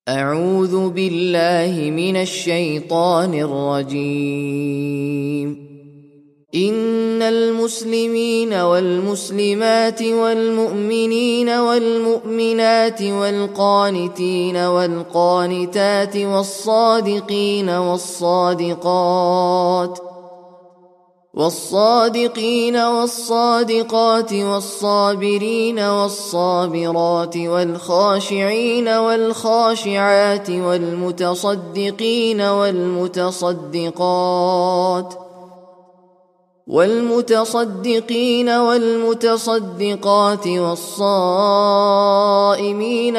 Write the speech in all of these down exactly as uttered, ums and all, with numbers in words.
أعوذ بالله من الشيطان الرجيم. إن المسلمين والمسلمات والمؤمنين والمؤمنات والقانتين والقانتات والصادقين والصادقات والصادقين والصادقات والصابرين والصابرات والخاشعين والخاشعات والمتصدقين والمتصدقات والمتصدقين والمتصدقات والصائمين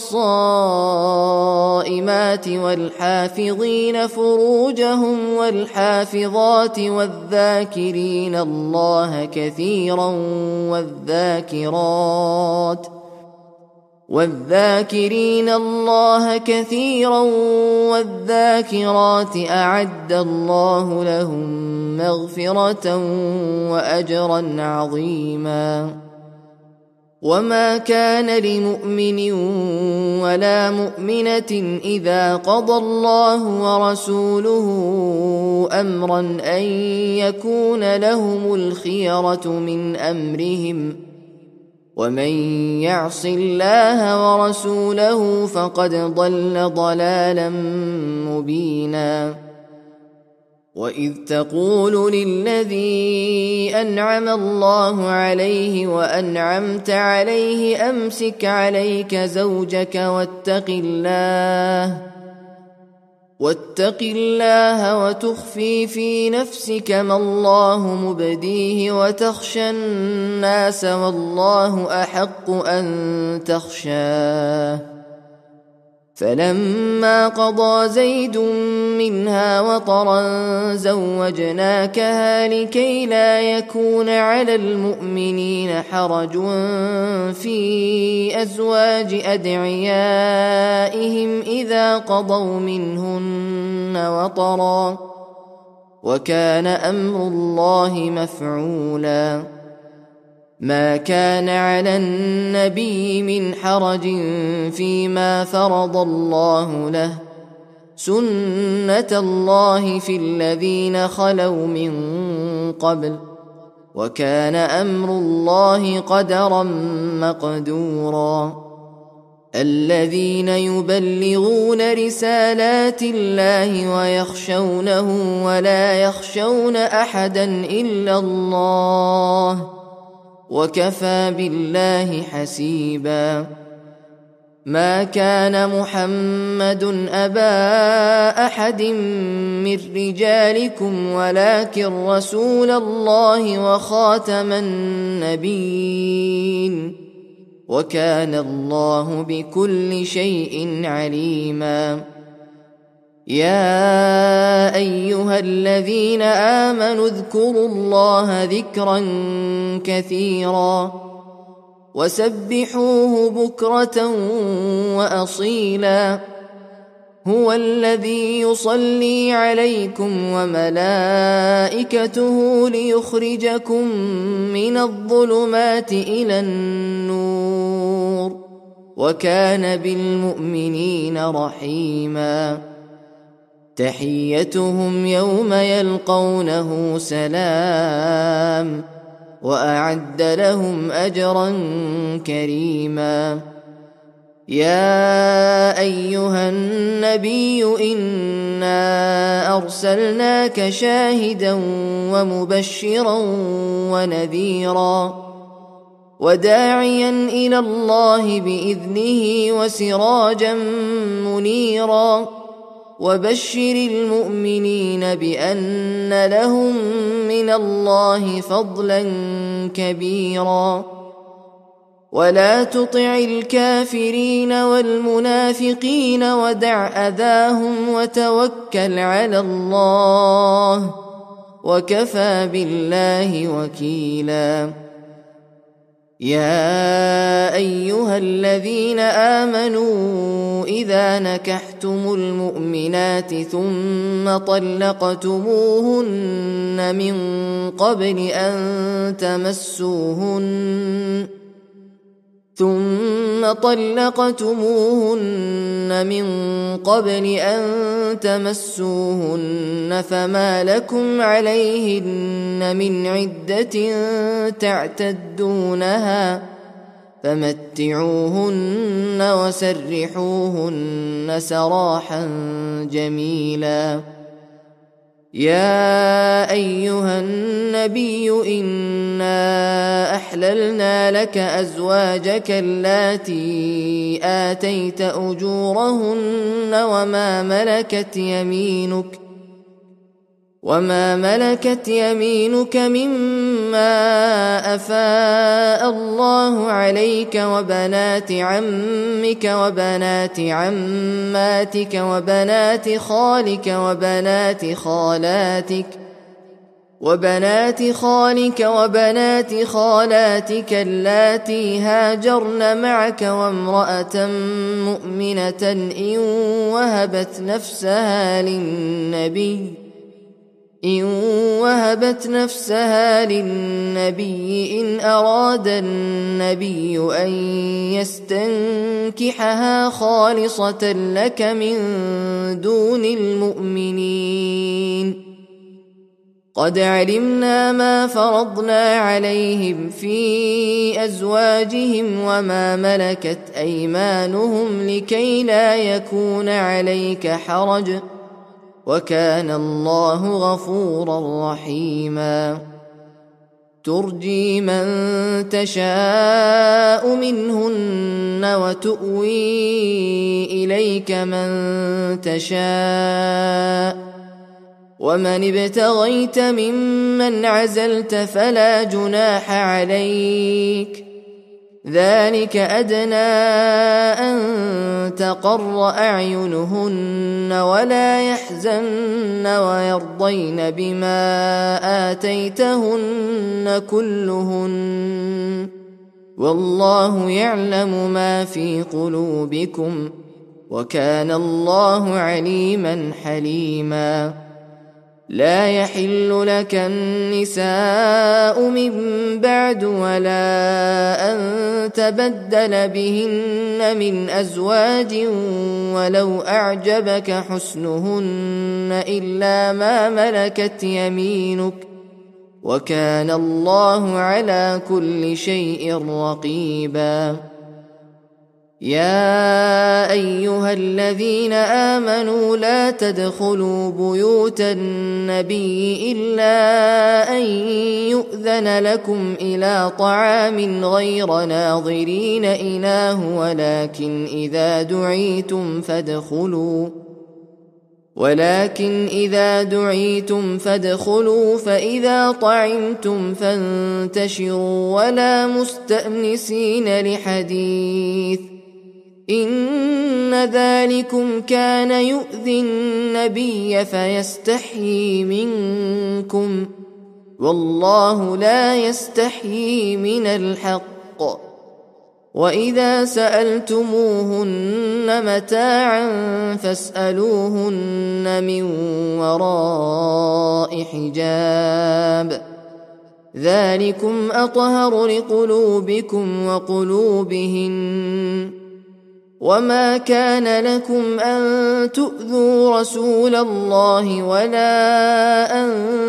والصائمات والحافظين فروجهم والحافظات والذاكرين الله كثيرا والذاكرات والذاكرين الله كثيرا والذاكرات أعد الله لهم مغفرة وأجرا عظيما. وما كان لمؤمن ولا مؤمنة إذا قضى الله ورسوله أمرا أن يكون لهم الخيرة من أمرهم، ومن يعص الله ورسوله فقد ضل ضلالا مبينا. وإذ تقول للذي أنعم الله عليه وأنعمت عليه أمسك عليك زوجك واتق الله واتق الله وتخفي في نفسك ما الله مبديه وتخشى الناس والله أحق أن تخشاه. فلما قضى زيد منها وطرا زوجناكها لكي لا يكون على المؤمنين حرج في أزواج أدعيائهم إذا قضوا منهن وطرا، وكان أمر الله مفعولا. ما كان على النبي من حرج فيما فرض الله له، سنة الله في الذين خلوا من قبل، وكان أمر الله قدرا مقدورا. الذين يبلغون رسالات الله ويخشونه ولا يخشون أحدا إلا الله، وكفى بالله حسيبا. ما كان محمد أبا أحد من رجالكم ولكن رسول الله وخاتم النبيين، وكان الله بكل شيء عليما. يا أيها الذين آمنوا اذكروا الله ذكرا كثيرا وسبحوه بكرة وأصيلا. هو الذي يصلي عليكم وملائكته ليخرجكم من الظلمات إلى النور، وكان بالمؤمنين رحيما. تحيتهم يوم يلقونه سلام، وأعد لهم أجرا كريما. يا أيها النبي إنا أرسلناك شاهدا ومبشرا ونذيرا وداعيا إلى الله بإذنه وسراجا منيرا. وبشر المؤمنين بأن لهم من الله فضلا كبيرا. ولا تطع الكافرين والمنافقين ودع أذاهم وتوكل على الله، وكفى بالله وكيلا. يا أيها الذين آمنوا إذا نكحتم المؤمنات ثم طلقتموهن من قبل أن تمسوهن ثم طلقتموهن من قبل أن تمسوهن فما لكم عليهن من عدة تعتدونها فمتعوهن وسرحوهن سراحا جميلا. يا أيها النبي إنا أحللنا لك أزواجك اللاتي آتيت أجورهن وما ملكت يمينك وما ملكت يمينك مما أفاء الله عليك وبنات عمك وبنات عماتك وبنات خالك وبنات خالاتك وبنات خالك وبنات خالاتك اللاتي هاجرن معك وامرأة مؤمنة إن وهبت نفسها للنبي إن وهبت نفسها للنبي إن أراد النبي أن يستنكحها خالصة لك من دون المؤمنين. قد علمنا ما فرضنا عليهم في أزواجهم وما ملكت أيمانهم لكي لا يكون عليك حرج وكان الله غفورا رحيما. ترجي من تشاء منهن وتؤوي إليك من تشاء ومن ابتغيت ممن عزلت فلا جناح عليك ذلك أدنى أن تقر أعينهن ولا يحزن ويرضين بما آتيتهن كلهن والله يعلم ما في قلوبكم وكان الله عليما حليما. لا يحل لك النساء من بعد ولا أن تبدل بهن من أزواج ولو أعجبك حسنهن إلا ما ملكت يمينك وكان الله على كل شيء رقيبا. يا أيها الذين آمنوا لا تدخلوا بيوت النبي إلا أن يؤذن لكم إلى طعام غير ناظرين إناه ولكن إذا دعيتم فادخلوا ولكن إذا دعيتم فادخلوا فإذا طعمتم فانتشروا ولا مستأنسين لحديث إن ذلكم كان يؤذي النبي فيستحيي منكم والله لا يستحيي من الحق. وإذا سألتموهن متاعا فاسألوهن من وراء حجاب ذلكم أطهر لقلوبكم وقلوبهن. وما كان لكم أن تؤذوا رسول الله ولا أن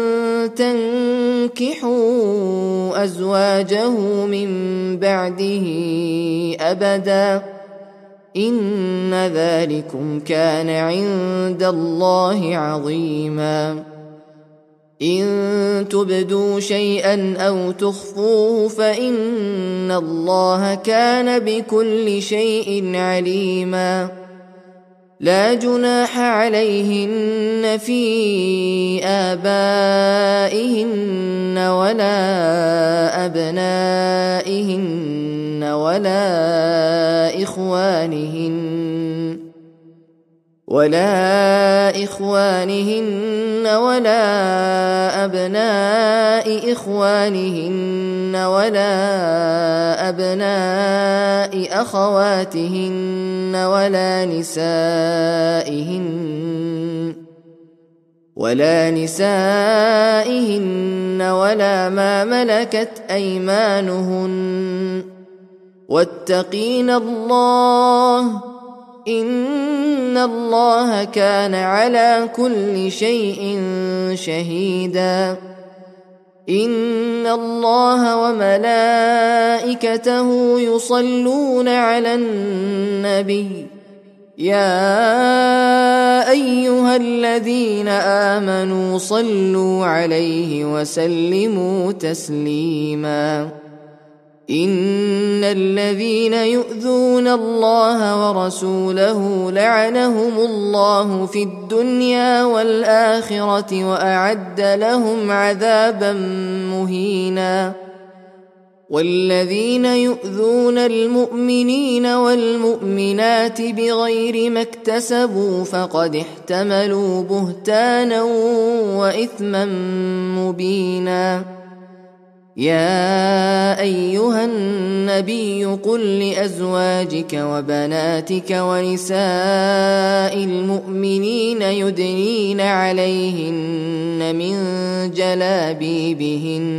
تنكحوا أزواجه من بعده أبدا إن ذلكم كان عند الله عظيما. إن تبدوا شيئا أو تخفوه فإن الله كان بكل شيء عليما. لا جناح عليهن في آبائهن ولا أبنائهن ولا إخوانهن ولا إخوانهن ولا أبناء إخوانهن ولا أبناء أخواتهن ولا نسائهن ولا نسائهن ولا ما ملكت أيمانهن واتقين الله إن الله كان على كل شيء شهيدا إن الله وملائكته يصلون على النبي يا أيها الذين آمنوا صلوا عليه وسلموا تسليما إن الذين يؤذون الله ورسوله لعنهم الله في الدنيا والآخرة وأعد لهم عذابا مهينا والذين يؤذون المؤمنين والمؤمنات بغير ما اكتسبوا فقد احتملوا بهتانا وإثما مبينا يا أيها النبي قل لأزواجك وبناتك ونساء المؤمنين يدنين عليهن من جلابيبهن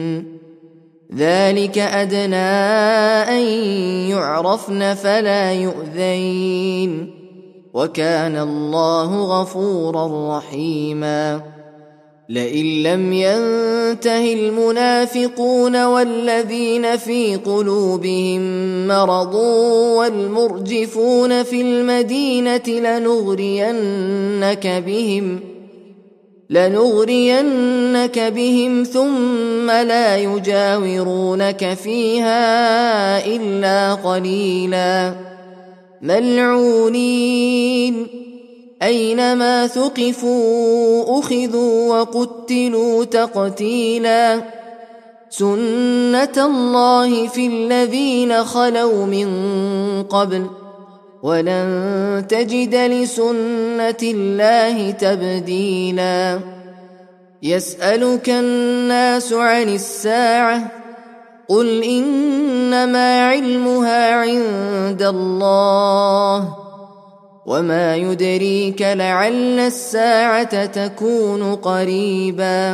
ذلك أدنى أن يعرفن فلا يؤذين وكان الله غفورا رحيما لئن لم ينته المنافقون والذين في قلوبهم مرض والمرجفون في المدينة لنغرينك بهم لنغرينك بهم ثم لا يجاورونك فيها إلا قليلا ملعونين أينما ثقفوا أخذوا وقتلوا تقتيلا سنة الله في الذين خلوا من قبل ولن تجد لسنة الله تبديلا يسألك الناس عن الساعة قل إنما علمها عند الله وما يدريك لعل الساعة تكون قريبا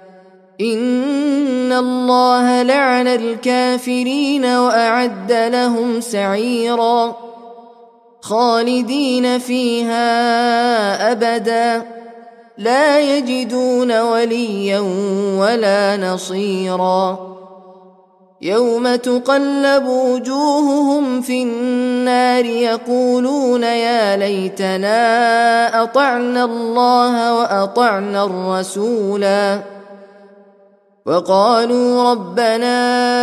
إن الله لعن الكافرين وأعد لهم سعيرا خالدين فيها أبدا لا يجدون وليا ولا نصيرا يوم تقلب وجوههم في النار يقولون يا ليتنا أطعنا الله وأطعنا الرسولا وقالوا ربنا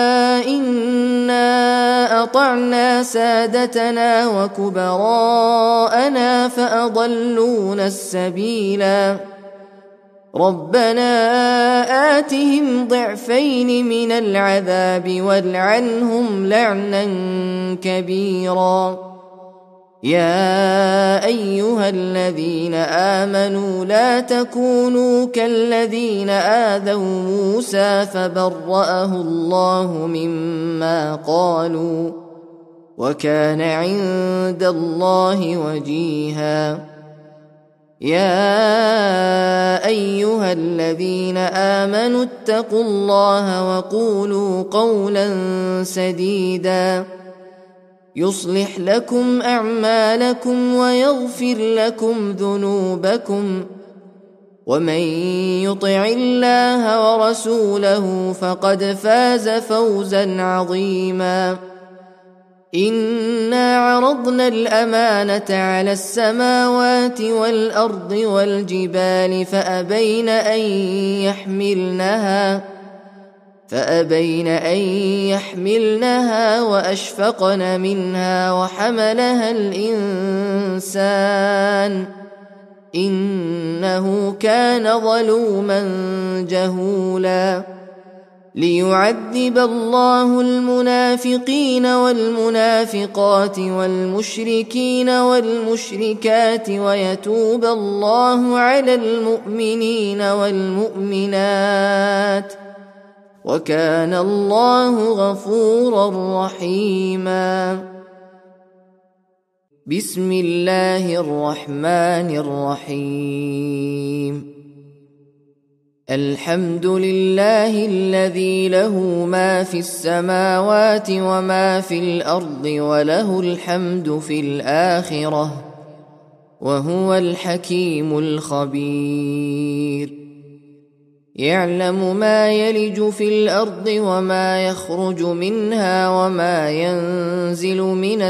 إنا أطعنا سادتنا وكبراءنا فأضلونا السبيلا ربنا آتهم ضعفين من العذاب والعنهم لعنا كبيرا يا أيها الذين آمنوا لا تكونوا كالذين آذوا موسى فبرأه الله مما قالوا وكان عند الله وجيها يا أيها الذين آمنوا اتقوا الله وقولوا قولا سديدا يصلح لكم أعمالكم ويغفر لكم ذنوبكم ومن يطع الله ورسوله فقد فاز فوزا عظيما إنا عرضنا الأمانة على السماوات والأرض والجبال فأبين أن يحملنها فأبين أن يحملنها وأشفقن منها وحملها الإنسان إنه كان ظلوما جهولا ليعذب الله المنافقين والمنافقات والمشركين والمشركات ويتوب الله على المؤمنين والمؤمنات وكان الله غفورا رحيما بسم الله الرحمن الرحيم الحمد لله الذي له ما في السماوات وما في الأرض وله الحمد في الآخرة وهو الحكيم الخبير. يعلم ما يلج في الأرض وما يخرج منها وما ينزل من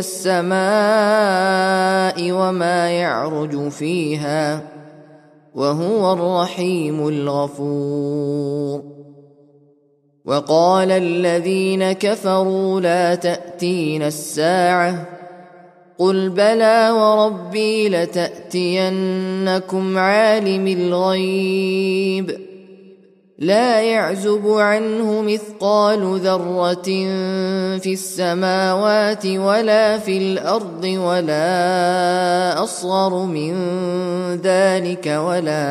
السماء وما يعرج فيها وهو الرحيم الغفور. وقال الذين كفروا لا تأتين الساعة قل بلى وربي لتأتينكم عالم الغيب لا يعزب عنه مثقال ذرة في السماوات ولا في الأرض ولا أصغر من ذلك ولا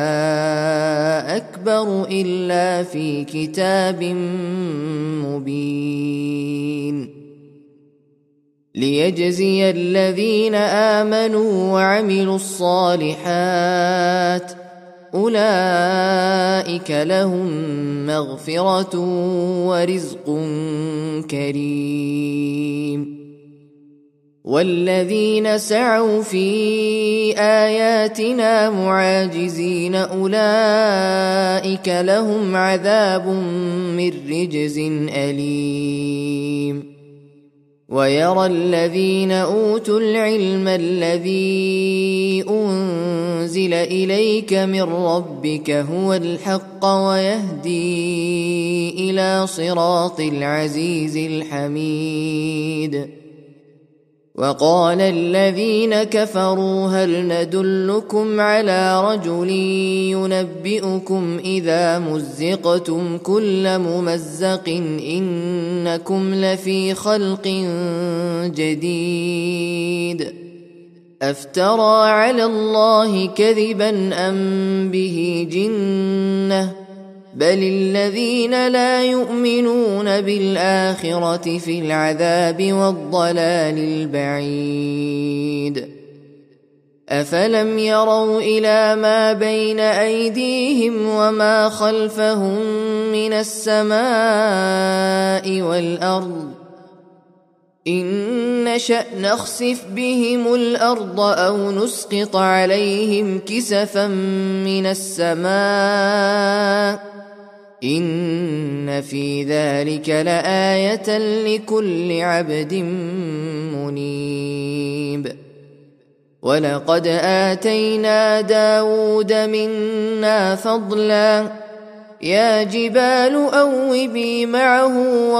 أكبر إلا في كتاب مبين ليجزي الذين آمنوا وعملوا الصالحات أولئك لهم مغفرة ورزق كريم. والذين سعوا في آياتنا معاجزين أولئك لهم عذاب من رجز أليم. ويرى الذين أوتوا العلم الذي أنزل إليك من ربك هو الحق ويهدي إلى صراط العزيز الحميد. وقال الذين كفروا هل ندلكم على رجل ينبئكم إذا مزقتم كل ممزق إنكم لفي خلق جديد أفترى على الله كذبا أم به جنة بل الذين لا يؤمنون بالآخرة في العذاب والضلال البعيد. أفلم يروا إلى ما بين أيديهم وما خلفهم من السماء والأرض إن نشأ نخسف بهم الأرض أو نسقط عليهم كسفا من السماء إن في ذلك لآية لكل عبد منيب. ولقد آتينا داود منا فضلا يا جبال أوبي معه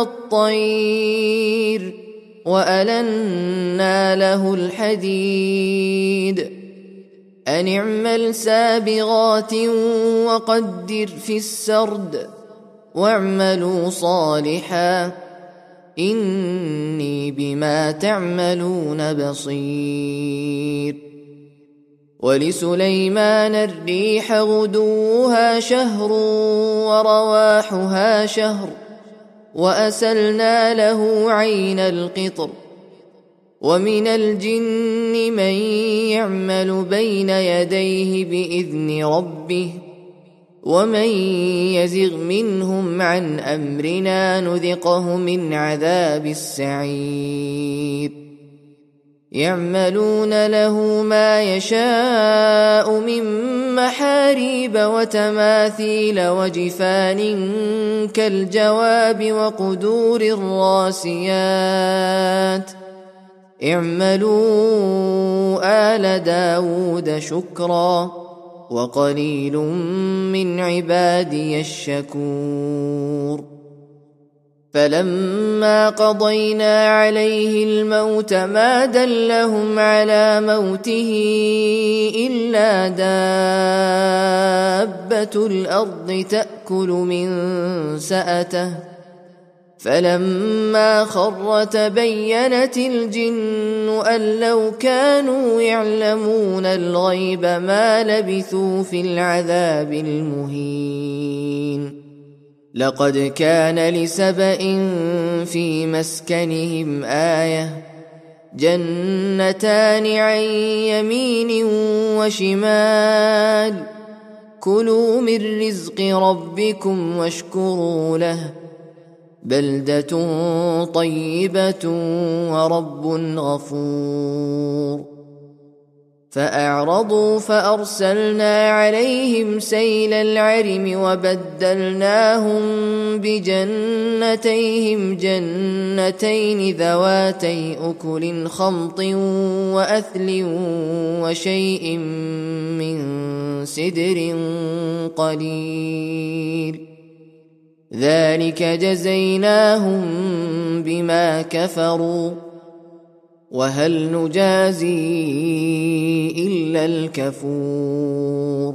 والطير وألنا له الحديد أن اعمل سابغات وقدر في السرد واعملوا صالحا إني بما تعملون بصير. ولسليمان الريح غدوها شهر ورواحها شهر وأسلنا له عين القطر. ومن الجن من يعمل بين يديه بإذن ربه ومن يزغ منهم عن أمرنا نذقه من عذاب السعير. يعملون له ما يشاء من محاريب وتماثيل وجفان كالجواب وقدور الراسيات اعملوا آل داود شكرا وقليل من عبادي الشكور. فلما قضينا عليه الموت ما دلهم على موته إلا دابة الأرض تأكل من سأته فلما خر تبينت الجن أن لو كانوا يعلمون الغيب ما لبثوا في العذاب المهين. لقد كان لسبإ في مسكنهم آية جنتان عن يمين وشمال كلوا من رزق ربكم واشكروا له بلدة طيبة ورب غفور فأعرضوا فأرسلنا عليهم سيل العرم وبدلناهم بجنتيهم جنتين ذواتي أكل خمط وأثل وشيء من سدر قليل ذلك جزيناهم بما كفروا وهل نجازي إلا الكفور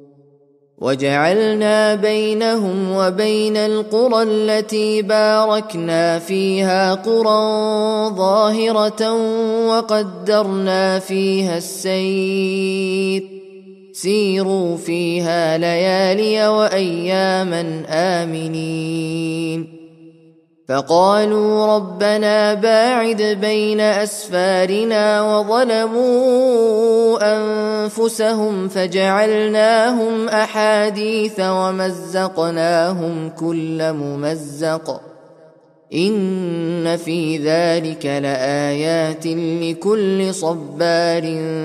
وجعلنا بينهم وبين القرى التي باركنا فيها قرى ظاهرة وقدرنا فيها السير سيروا فيها ليالي وأياما آمنين فقالوا ربنا باعد بين أسفارنا وظلموا أنفسهم فجعلناهم أحاديث ومزقناهم كل ممزق إن في ذلك لآيات لكل صبار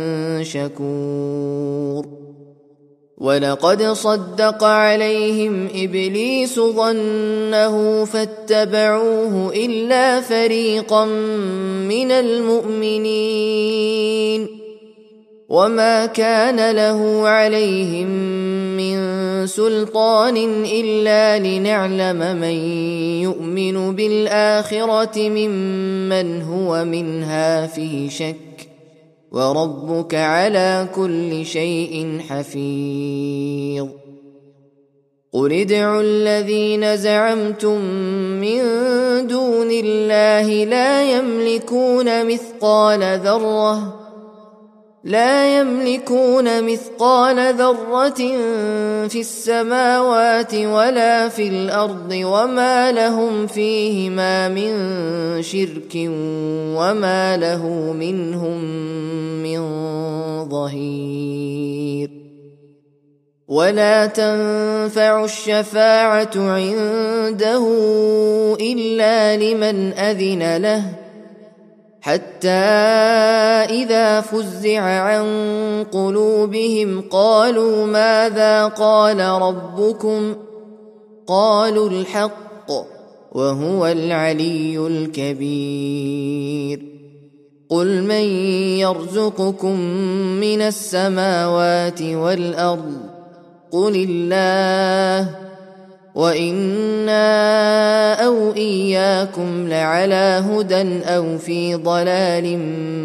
شكور ولقد صدق عليهم إبليس ظنه فاتبعوه إلا فريقا من المؤمنين وما كان له عليهم من سلطان إلا لنعلم من يؤمن بالآخرة ممن هو منها في شك وربك على كل شيء حفيظ قل ادعوا الذين زعمتم من دون الله لا يملكون مثقال ذرة لا يملكون مثقال ذرة في السماوات ولا في الأرض وما لهم فيهما من شرك وما له منهم من ظهير ولا تنفع الشفاعة عنده إلا لمن أذن له حتى إذا فزع عن قلوبهم قالوا ماذا قال ربكم قالوا الحق وهو العلي الكبير قل من يرزقكم من السماوات والأرض قل الله وإنا أو إياكم لعلى هدى أو في ضلال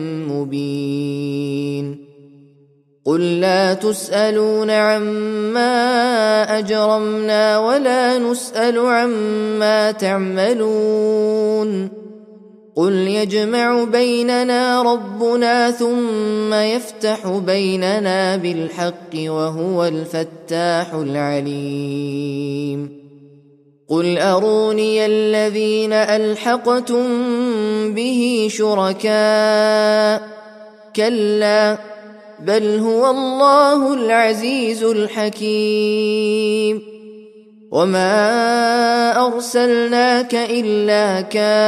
مبين قل لا تسألون عما أجرمنا ولا نسأل عما تعملون قل يجمع بيننا ربنا ثم يفتح بيننا بالحق وهو الفتاح العليم قل أروني الذين ألحقتم به شركاء كلا بل هو الله العزيز الحكيم وما أرسلناك إلا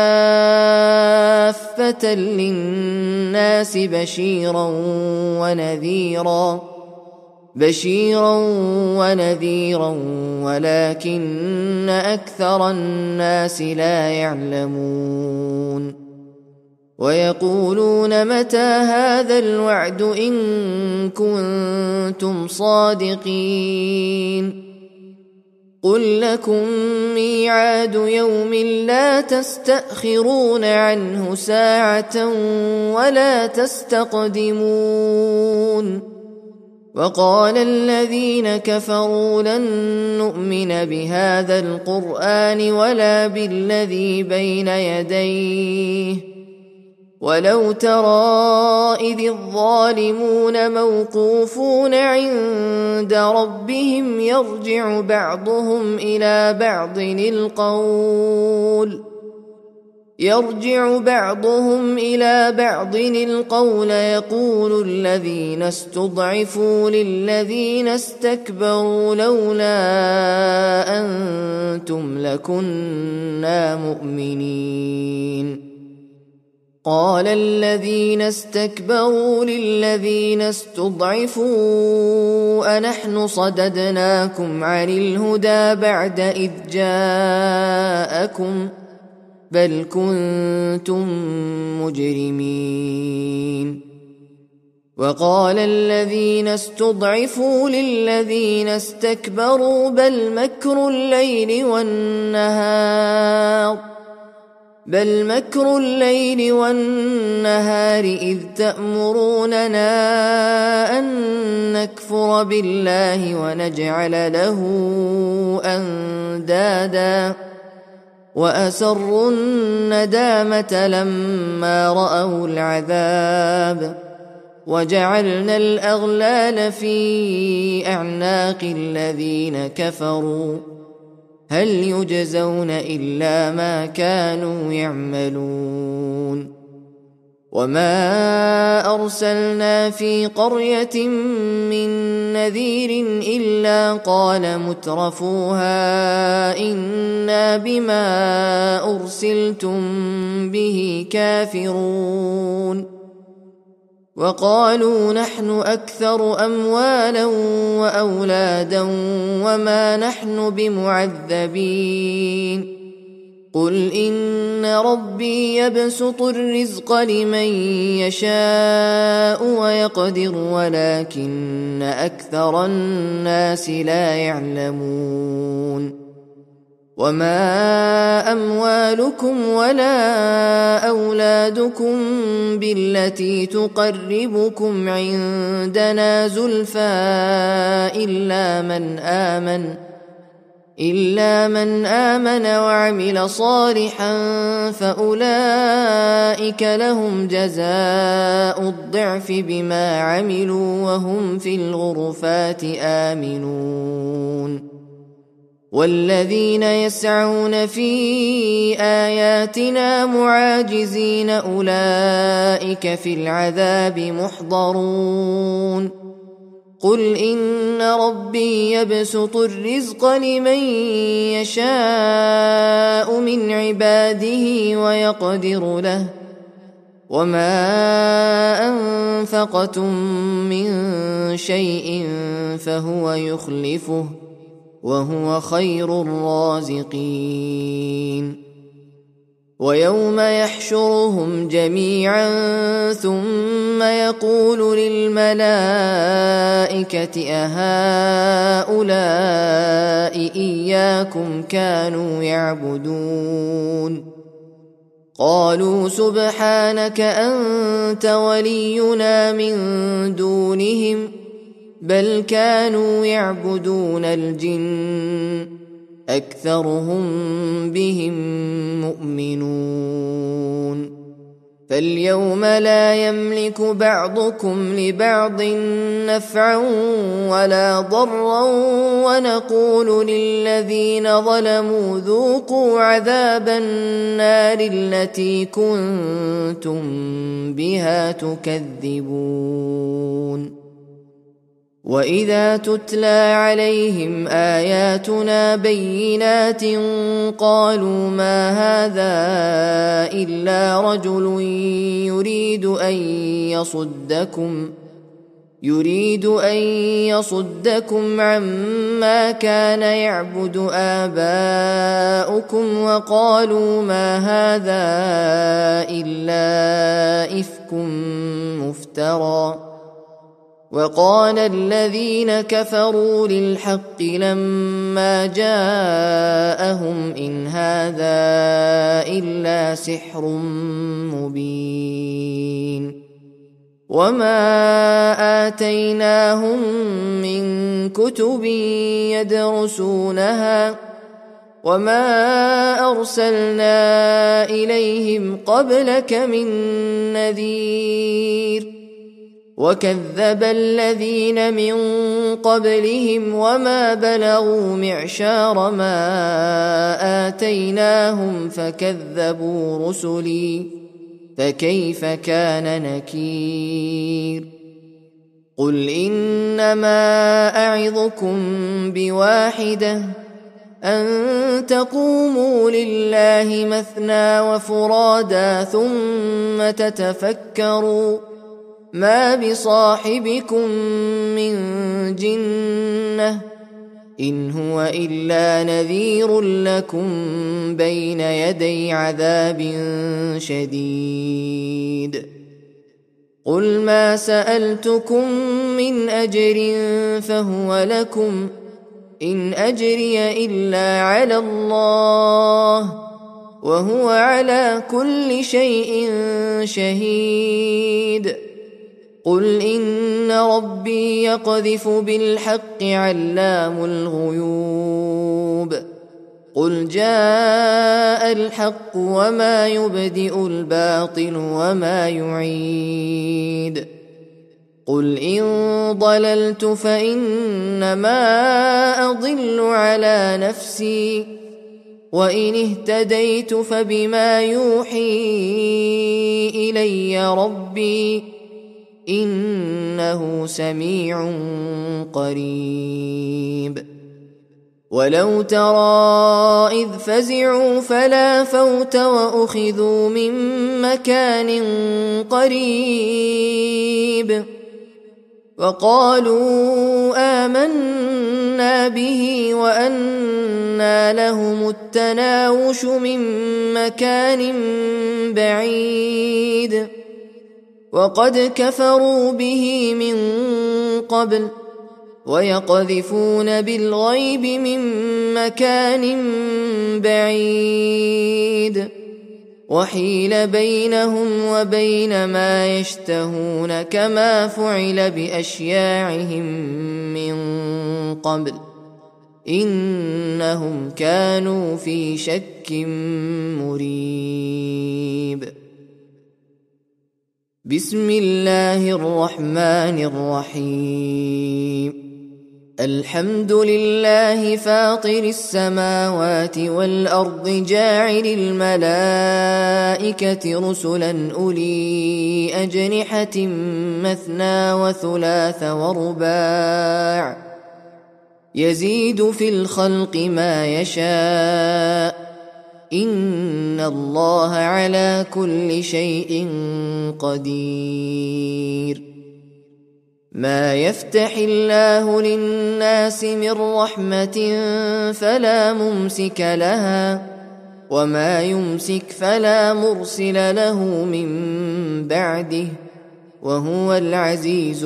كافة للناس بشيرا ونذيرا بشيرا ونذيرا ولكن أكثر الناس لا يعلمون ويقولون متى هذا الوعد إن كنتم صادقين قل لكم ميعاد يوم لا تستأخرون عنه ساعة ولا تستقدمون وقال الذين كفروا لن نؤمن بهذا القرآن ولا بالذي بين يديه ولو ترى إذ الظالمون موقوفون عند ربهم يرجع بعضهم إلى بعض القول يرجع بعضهم إلى بعض القول يقول الذين استضعفوا للذين استكبروا لولا أنتم لكنا مؤمنين قال الذين استكبروا للذين استضعفوا أنحن صددناكم عن الهدى بعد إذ جاءكم بل كنتم مجرمين وقال الذين استضعفوا للذين استكبروا بل مكر الليل والنهار بل مكر الليل والنهار إذ تأمروننا أن نكفر بالله ونجعل له أندادا وأسروا الندامة لما رأوا العذاب وجعلنا الأغلال في أعناق الذين كفروا هل يجزون إلا ما كانوا يعملون وما أرسلنا في قرية من نذير إلا قال مترفوها إنا بما أرسلتم به كافرون وقالوا نحن أكثر أموالا وأولادا وما نحن بمعذبين قل إن ربي يبسط الرزق لمن يشاء ويقدر ولكن أكثر الناس لا يعلمون وما أموالكم ولا أولادكم بالتي تقربكم عندنا زلفى إلا من آمن إلا من آمن وعمل صالحا فأولئك لهم جزاء الضعف بما عملوا وهم في الغرفات آمنون والذين يسعون في آياتنا معاجزين أولئك في العذاب محضرون قل إن ربي يبسط الرزق لمن يشاء من عباده ويقدر له وما أنفقتم من شيء فهو يخلفه وهو خير الرازقين ويوم يحشرهم جميعا ثم يقول للملائكة أهؤلاء إياكم كانوا يعبدون قالوا سبحانك أنت ولينا من دونهم بل كانوا يعبدون الجن أكثرهم بهم مؤمنون فاليوم لا يملك بعضكم لبعض نفعا ولا ضرا ونقول للذين ظلموا ذوقوا عذاب النار التي كنتم بها تكذبون وإذا تتلى عليهم آياتنا بينات قالوا ما هذا إلا رجل يريد أن يصدكم يريد أن يصدكم عما كان يعبد آباؤكم وقالوا ما هذا إلا إفك مفترى وقال الذين كفروا للحق لما جاءهم إن هذا إلا سحر مبين وما آتيناهم من كتب يدرسونها وما أرسلنا إليهم قبلك من نذير وكذب الذين من قبلهم وما بلغوا معشار ما آتيناهم فكذبوا رسلي فكيف كان نكير قل إنما أعظكم بواحدة أن تقوموا لله مثنى وفرادا ثم تتفكروا ما بصاحبكم من جنة إن هو إلا نذير لكم بين يدي عذاب شديد قل ما سألتكم من أجر فهو لكم إن أجري إلا على الله وهو على كل شيء شهيد قل إن ربي يقذف بالحق علام الغيوب قل جاء الحق وما يبدئ الباطل وما يعيد قل إن ضللت فإنما أضل على نفسي وإن اهتديت فبما يوحي إلي ربي إنه سميع قريب ولو ترى إذ فزعوا فلا فوت وأخذوا من مكان قريب وقالوا آمنا به وأنى لهم التناوش من مكان بعيد وقد كفروا به من قبل ويقذفون بالغيب من مكان بعيد وحيل بينهم وبين ما يشتهون كما فعل بأشياعهم من قبل إنهم كانوا في شك مريب بسم الله الرحمن الرحيم الحمد لله فاطر السماوات والأرض جاعل الملائكة رسلا أولي أجنحة مثنى وثلاث ورباع يزيد في الخلق ما يشاء إن الله على كل شيء قدير ما يفتح الله للناس من رحمة فلا ممسك لها وما يمسك فلا مرسل له من بعده وهو العزيز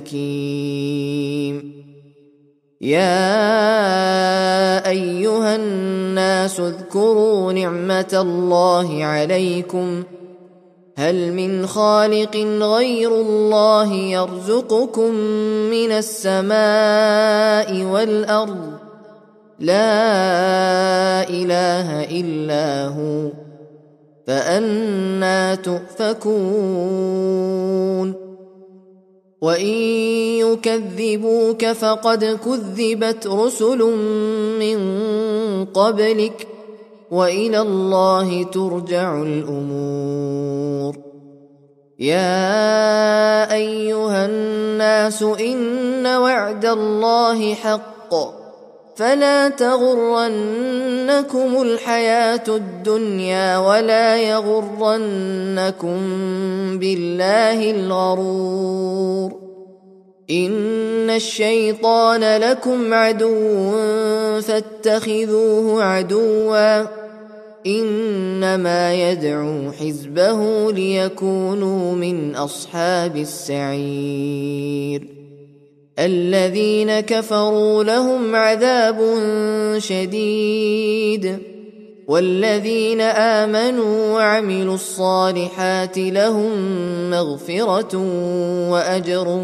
الحكيم يا أيها الناس اذكروا نعمة الله عليكم هل من خالق غير الله يرزقكم من السماء والأرض لا إله إلا هو فأنى تؤفكون وإن يكذبوك فقد كذبت رسل من قبلك وإلى الله ترجع الأمور يا أيها الناس إن وعد الله حق فلا تغرنكم الحياة الدنيا ولا يغرنكم بالله الغرور إن الشيطان لكم عدو فاتخذوه عدوا إنما يدعو حزبه ليكونوا من أصحاب السعير الذين كفروا لهم عذاب شديد والذين آمنوا وعملوا الصالحات لهم مغفرة وأجر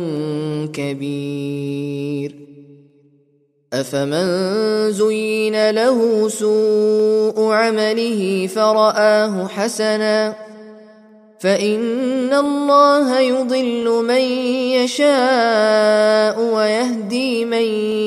كبير أفمن زين له سوء عمله فرآه حسنا فإن الله يضل من يشاء ويهدي من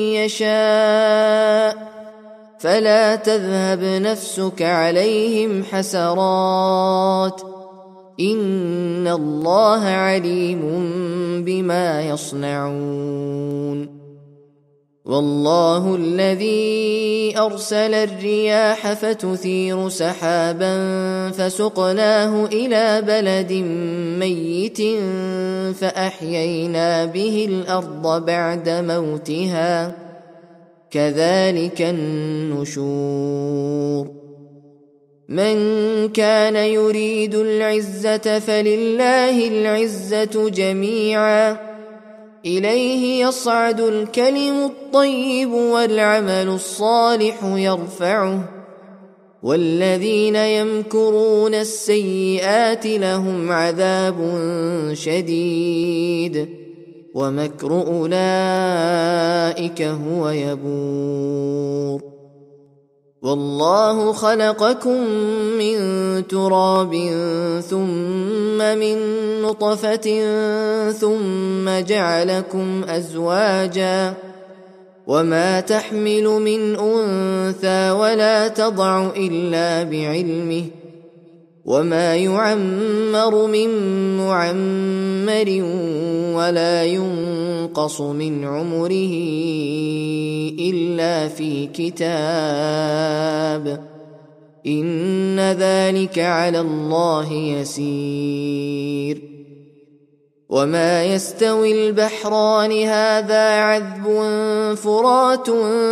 يشاء فلا تذهب نفسك عليهم حسرات إن الله عليم بما يصنعون والله الذي أرسل الرياح فتثير سحابا فسقناه إلى بلد ميت فأحيينا به الأرض بعد موتها كذلك النشور من كان يريد العزة فلله العزة جميعا إليه يصعد الكلم الطيب والعمل الصالح يرفعه والذين يمكرون السيئات لهم عذاب شديد ومكر أولئك هو يبور والله خلقكم من تراب ثم من نطفة ثم جعلكم أزواجا وما تحمل من أنثى ولا تضع إلا بعلمه وما يعمر من معمر ولا ينقص من عمره إلا في كتاب إن ذلك على الله يسير وما يستوي البحران هذا عذب فرات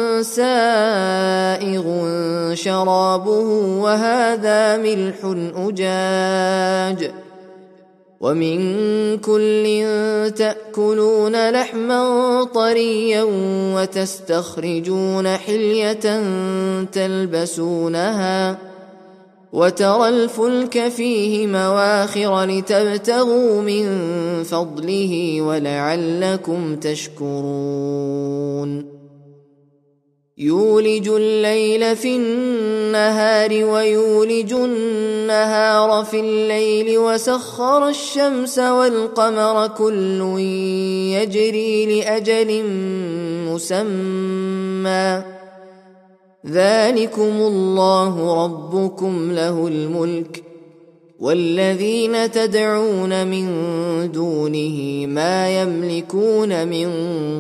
سائغ شرابه وهذا ملح أجاج ومن كل تأكلون لحما طريا وتستخرجون حلية تلبسونها وترى الفلك فيه مواخر لتبتغوا من فضله ولعلكم تشكرون يولج الليل في النهار ويولج النهار في الليل وسخر الشمس والقمر كل يجري لأجل مسمى ذلكم الله ربكم له الملك والذين تدعون من دونه ما يملكون من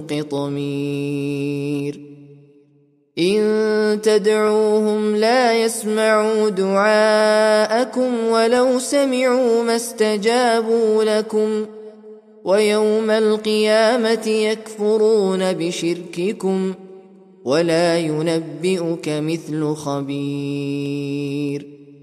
قطمير إن تدعوهم لا يسمعوا دعاءكم ولو سمعوا ما استجابوا لكم ويوم القيامة يكفرون بشرككم ولا ينبئك مثل خبير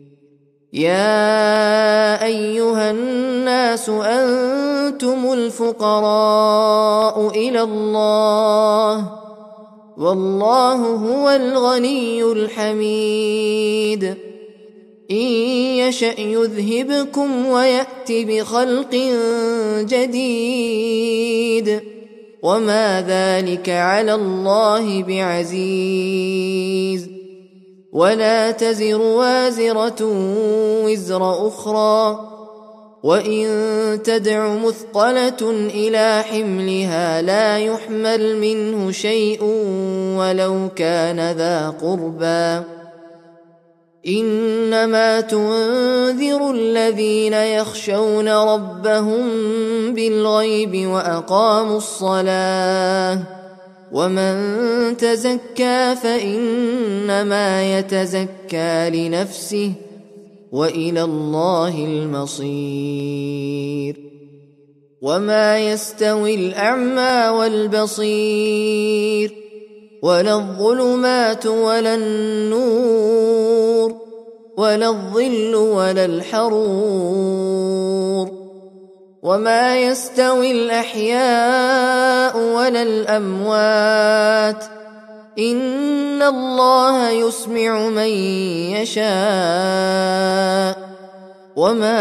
يا أيها الناس أنتم الفقراء إلى الله والله هو الغني الحميد إن يشأ يذهبكم ويأت بخلق جديد وما ذلك على الله بعزيز ولا تزر وازرة وزر أخرى وإن تدع مثقلة إلى حملها لا يحمل منه شيء ولو كان ذا قربى إنما تنذر الذين يخشون ربهم بالغيب وأقاموا الصلاة ومن تزكى فإنما يتزكى لنفسه وإلى الله المصير وما يستوي الأعمى والبصير ولا الظلمات ولا النور ولا الظل ولا الحرور وما يستوي الأحياء ولا الأموات إن الله يسمع من يشاء وما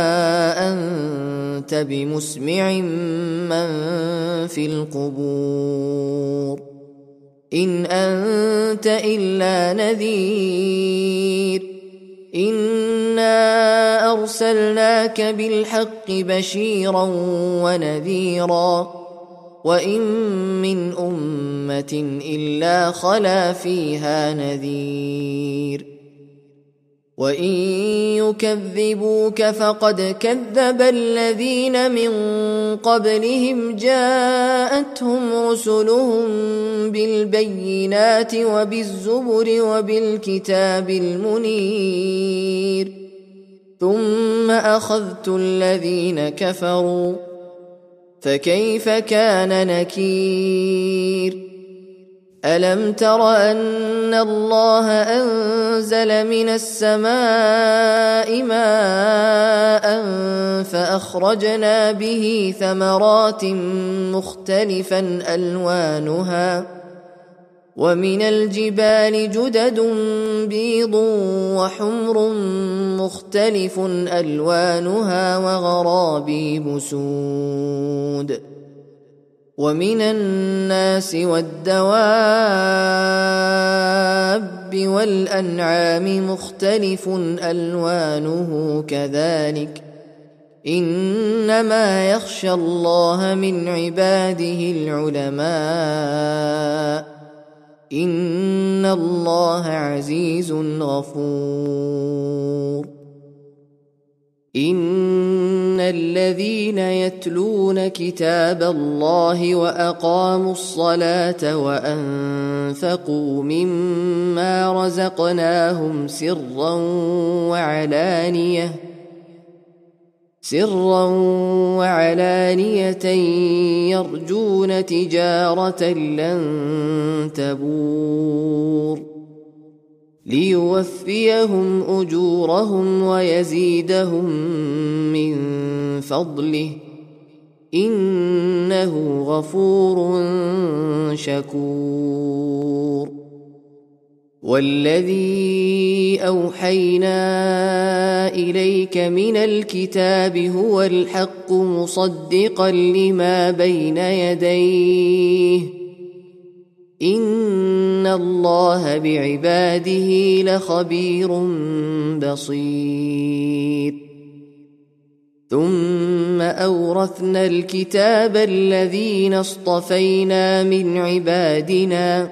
أنت بمسمع من في القبور إن أنت إلا نذير إنا أرسلنا أرسلناك بالحق بشيرا ونذيرا وإن من أمة إلا خلا فيها نذير وإن يكذبوك فقد كذب الذين من قبلهم جاءتهم رسلهم بالبينات وبالزبر وبالكتاب المنير ثم أخذت الذين كفروا فكيف كان نكير ألم تر أن الله أنزل من السماء ماء فأخرجنا به ثمرات مختلفا ألوانها ومن الجبال جدد بيض وحمر مختلف ألوانها وغرابيب سود ومن الناس والدواب والأنعام مختلف ألوانه كذلك إنما يخشى الله من عباده العلماء إن الله عزيز غفور إن الذين يتلون كتاب الله وأقاموا الصلاة وأنفقوا مما رزقناهم سرا وعلانية سرا وعلانية يرجون تجارة لن تبور ليوفيهم أجورهم ويزيدهم من فضله إنه غفور شكور والذي أوحينا إليك من الكتاب هو الحق مصدقا لما بين يديه إن الله بعباده لخبير بصير ثم أورثنا الكتاب الذين اصطفينا من عبادنا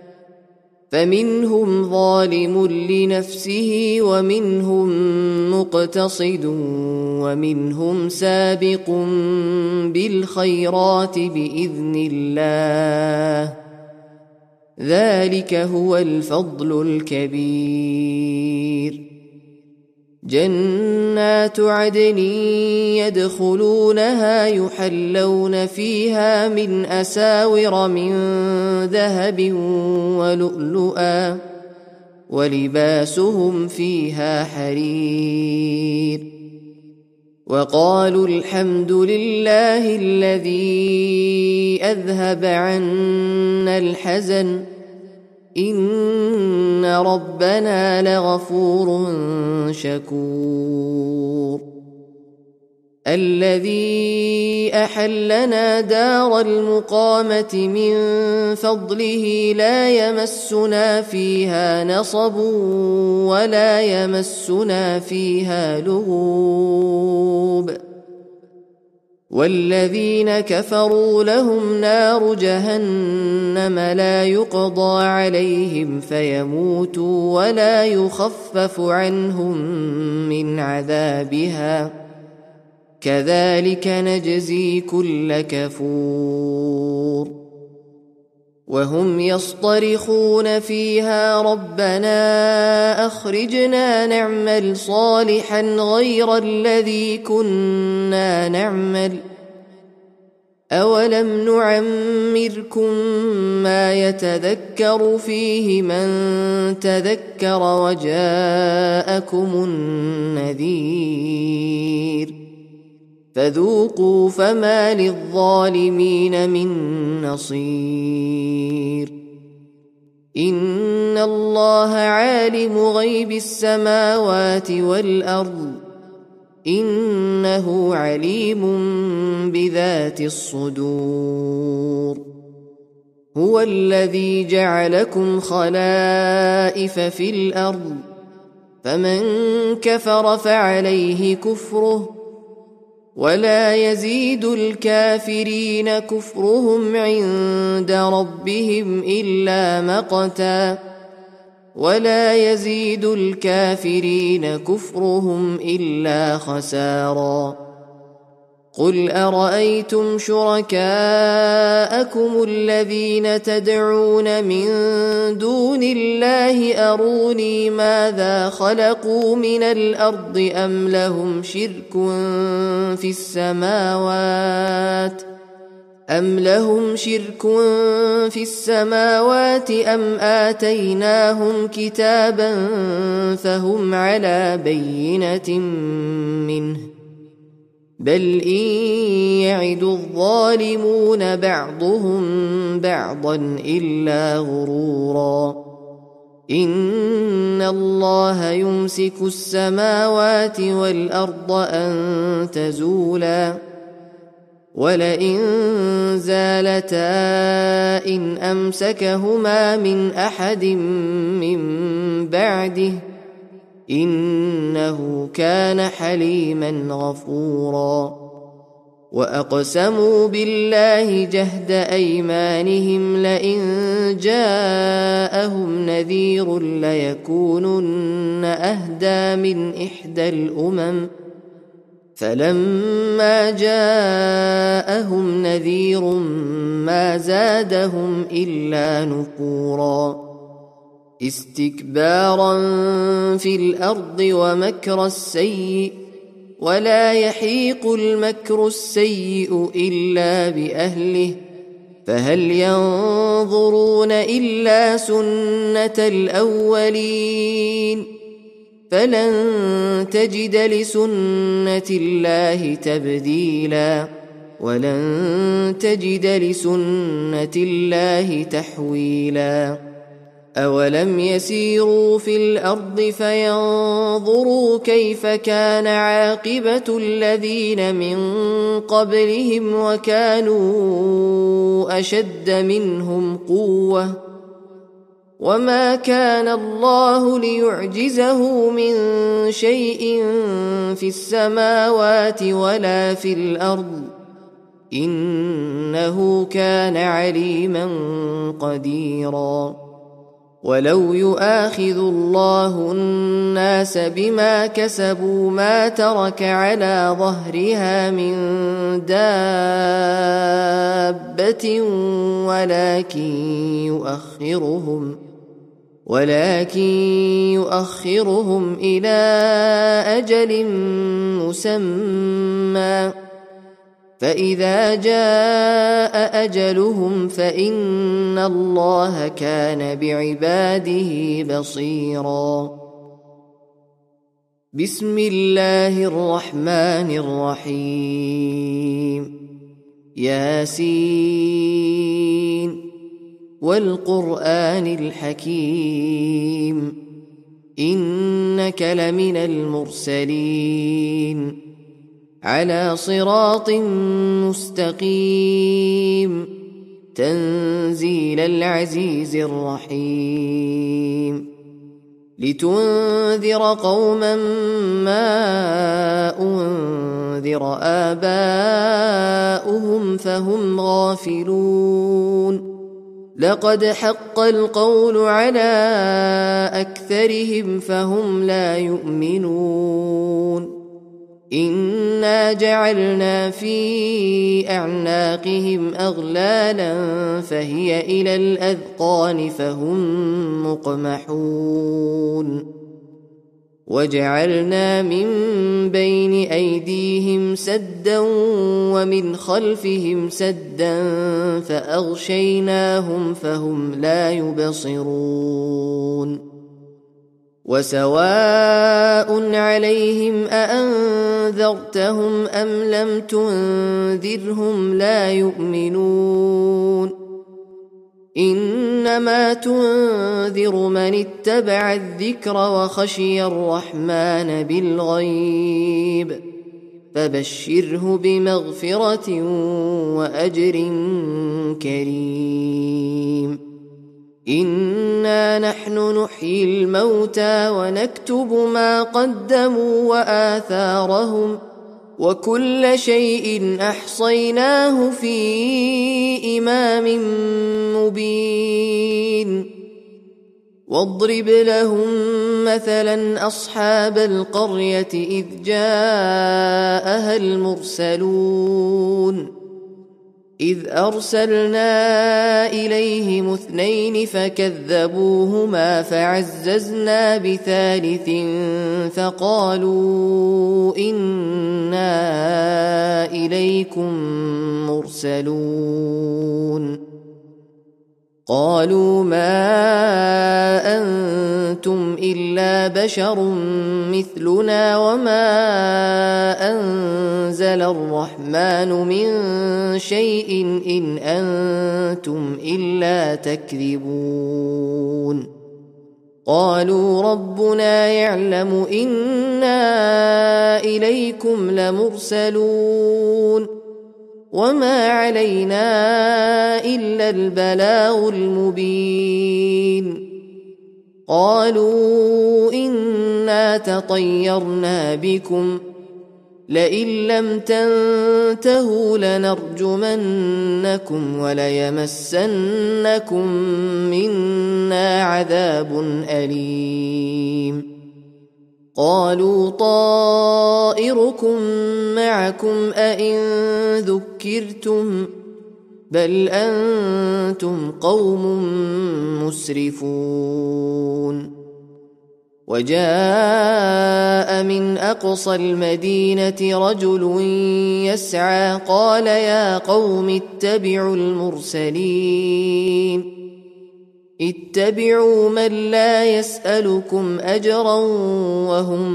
فمنهم ظالم لنفسه ومنهم مقتصد ومنهم سابق بالخيرات بإذن الله ذلك هو الفضل الكبير جنات عدن يدخلونها يحلون فيها من أساور من ذهب ولؤلؤا ولباسهم فيها حرير وقالوا الحمد لله الذي أذهب عنا الحزن إن ربنا لغفور شكور الذي أحلنا دار المقامة من فضله لا يمسنا فيها نصب ولا يمسنا فيها لغوب والذين كفروا لهم نار جهنم لا يقضى عليهم فيموتوا ولا يخفف عنهم من عذابها كذلك نجزي كل كفور وهم يصطرخون فيها ربنا أخرجنا نعمل صالحا غير الذي كنا نعمل أولم نعمركم ما يتذكر فيه من تذكر وجاءكم النذير فذوقوا فما للظالمين من نصير إن الله عالم غيب السماوات والأرض إنه عليم بذات الصدور هو الذي جعلكم خلائف في الأرض فمن كفر فعليه كفره، ولا يزيد الكافرين كفرهم عند ربهم إلا مقتا، ولا يزيد الكافرين كفرهم إلا خسارا. قل أرأيتم شركاءكم الذين تدعون من دون الله أروني ماذا خلقوا من الأرض أم لهم شرك في السماوات أم لهم شرك في السماوات أم آتيناهم كتابا فهم على بينة منه، بل إن يعد الظالمون بعضهم بعضا إلا غرورا. إن الله يمسك السماوات والأرض أن تزولا، ولئن زالتا إن أمسكهما من أحد من بعده إنه كان حليما غفورا. وأقسموا بالله جهد أيمانهم لئن جاءهم نذير ليكونن أهدى من إحدى الأمم، فلما جاءهم نذير ما زادهم إلا نفورا، استكبارا في الأرض ومكر السيء، ولا يحيق المكر السيء إلا بأهله، فهل ينظرون إلا سنة الأولين، فلن تجد لسنة الله تبديلا، ولن تجد لسنة الله تحويلا. أولم يسيروا في الأرض فينظروا كيف كان عاقبة الذين من قبلهم وكانوا أشد منهم قوة، وما كان الله ليعجزه من شيء في السماوات ولا في الأرض، إنه كان عليما قديرا. ولو يؤاخذ الله الناس بما كسبوا ما ترك على ظهرها من دابة ولكن يؤخرهم ولكن يؤخرهم إلى أجل مسمى، فإذا جاء أجلهم فإن الله كان بعباده بصيرا. بسم الله الرحمن الرحيم. ياسين والقرآن الحكيم، إنك لمن المرسلين على صراط مستقيم، تنزيل العزيز الرحيم، لتنذر قوما ما أنذر آباؤهم فهم غافلون، لقد حق القول على أكثرهم فهم لا يؤمنون. إنا جعلنا في أعناقهم أغلالا فهي إلى الأذقان فهم مقمحون، وجعلنا من بين أيديهم سدا ومن خلفهم سدا فأغشيناهم فهم لا يبصرون. وسواء عليهم أأنذرتهم أم لم تنذرهم لا يؤمنون، إنما تنذر من اتبع الذكر وخشي الرحمن بالغيب، فبشره بمغفرة وأجر كريم. إنا نحن نحيي الموتى ونكتب ما قدموا وآثارهم وكل شيء أحصيناه في إمام مبين واضرب لهم مثلا أصحاب القرية إذ جاءها المرسلون إذ أرسلنا إليهم اثنين فكذبوهما فعززنا بثالث فقالوا إنا إليكم مرسلون قالوا ما أنتم إلا بشر مثلنا وما أنزل الرحمن من شيء إن أنتم إلا تكذبون قالوا ربنا يعلم إنا إليكم لمرسلون وما علينا إلا البلاغ المبين قالوا إنا تطيرنا بكم لئن لم تنتهوا لنرجمنكم وليمسنكم منا عذاب أليم قالوا طائركم معكم أئن ذكرتم بل أنتم قوم مسرفون وجاء من أقصى المدينة رجل يسعى قال يا قوم اتبعوا المرسلين اتبعوا من لا يسألكم أجرا وهم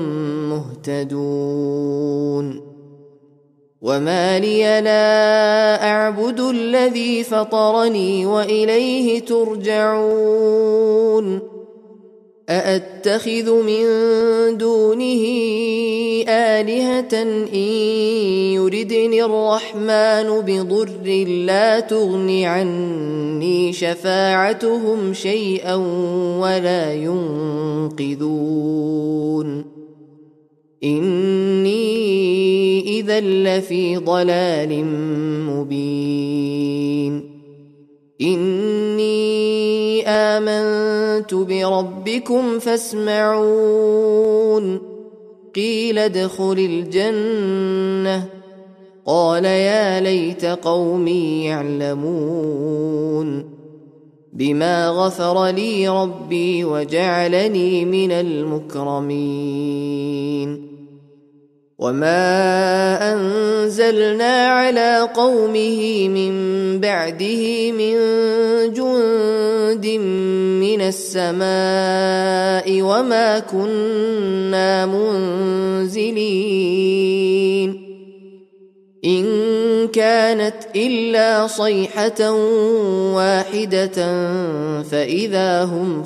مهتدون وما لي لا أعبد الذي فطرني وإليه ترجعون أأتخذ من دونه آلهة إن يردني الرحمن بضر لا تغن عني شفاعتهم شيئا ولا ينقذون إني إذا لفي ضلال مبين إني آمنت بربكم فاسمعون قيل ادخل الجنة قال يا ليت قومي يعلمون بما غفر لي ربي وجعلني من المكرمين وما أنزلنا على قومه من بعده من جند من السماء وما كنا منزلين إن كانت إلا صيحة واحدة فإذا هم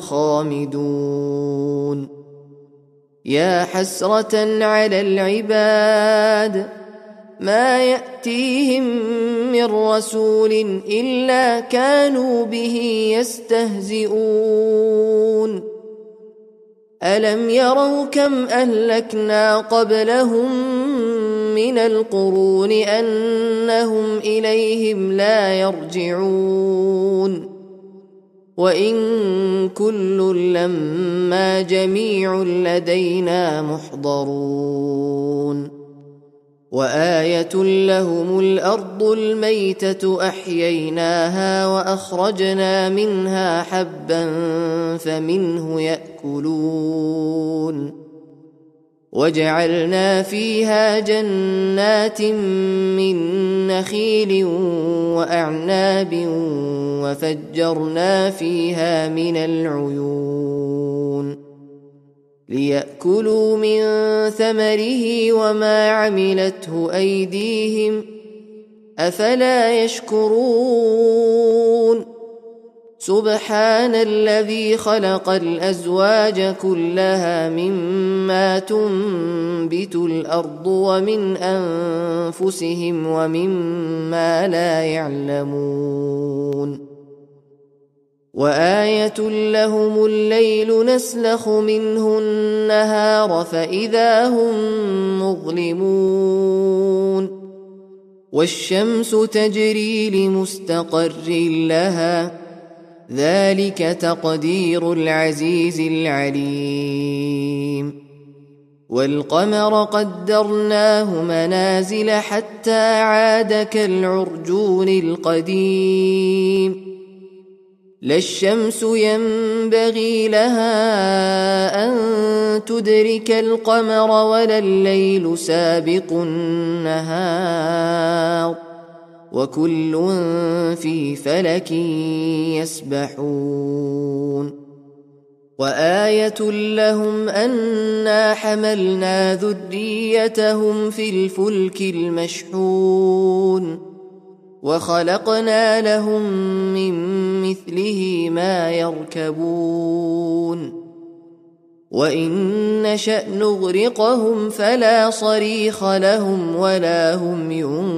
خامدون يا حسرة على العباد ما يأتيهم من رسول إلا كانوا به يستهزئون ألم يروا كم أهلكنا قبلهم من القرون أنهم إليهم لا يرجعون وإن كل لما جميع لدينا محضرون وآية لهم الأرض الميتة أحييناها وأخرجنا منها حبا فمنه يأكلون وجعلنا فيها جنات من نخيل وأعناب وفجرنا فيها من العيون ليأكلوا من ثمره وما عملته أيديهم أفلا يشكرون سبحان الذي خلق الأزواج كلها مما تنبت الأرض ومن أنفسهم ومما لا يعلمون وآية لهم الليل نسلخ منه النهار فإذا هم مظلمون والشمس تجري لمستقر لها ذلك تقدير العزيز العليم والقمر قدرناه منازل حتى عاد كالعرجون القديم لا الشمس ينبغي لها أن تدرك القمر ولا الليل سابق النهار وكل في فلك يسبحون وآية لهم أنا حملنا ذريتهم في الفلك المشحون وخلقنا لهم من مثله ما يركبون وإن نشأ نغرقهم فلا صريخ لهم ولا هم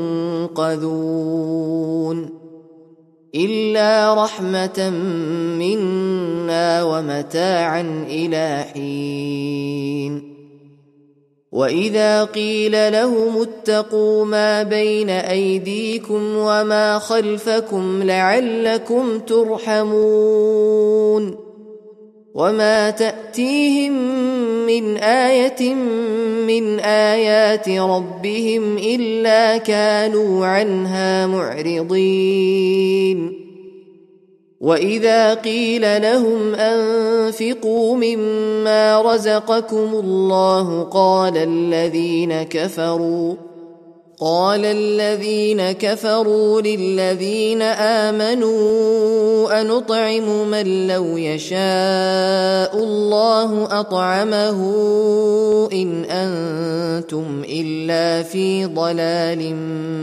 ينقذون إلا رحمة منا ومتاعا إلى حين وإذا قيل لهم اتقوا ما بين أيديكم وما خلفكم لعلكم ترحمون وما تأتيهم من آية من آيات ربهم إلا كانوا عنها معرضين وإذا قيل لهم أنفقوا مما رزقكم الله قال الذين كفروا قال الذين كفروا للذين آمنوا أنطعم من لو يشاء الله أطعمه إن أنتم إلا في ضلال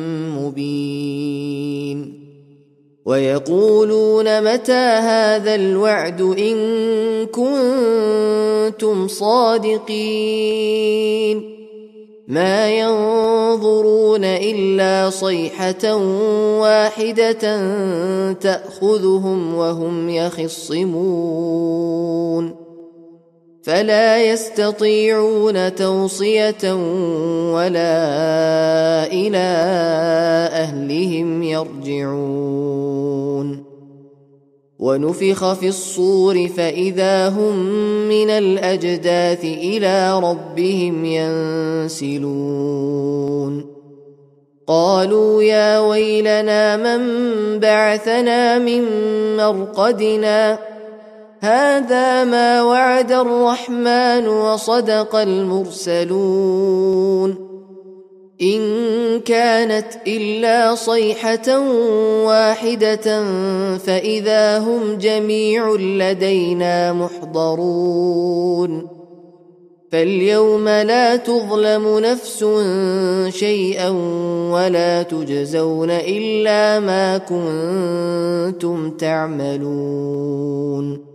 مبين ويقولون متى هذا الوعد إن كنتم صادقين ما ينظرون إلا صيحة واحدة تأخذهم وهم يخصمون فلا يستطيعون توصية ولا إلى أهلهم يرجعون ونفخ في الصور فإذا هم من الأجداث إلى ربهم ينسلون قالوا يا ويلنا من بعثنا من مرقدنا هذا ما وعد الرحمن وصدق المرسلون إن كانت إلا صيحة واحدة فإذا هم جميع لدينا محضرون فاليوم لا تظلم نفس شيئا ولا تجزون إلا ما كنتم تعملون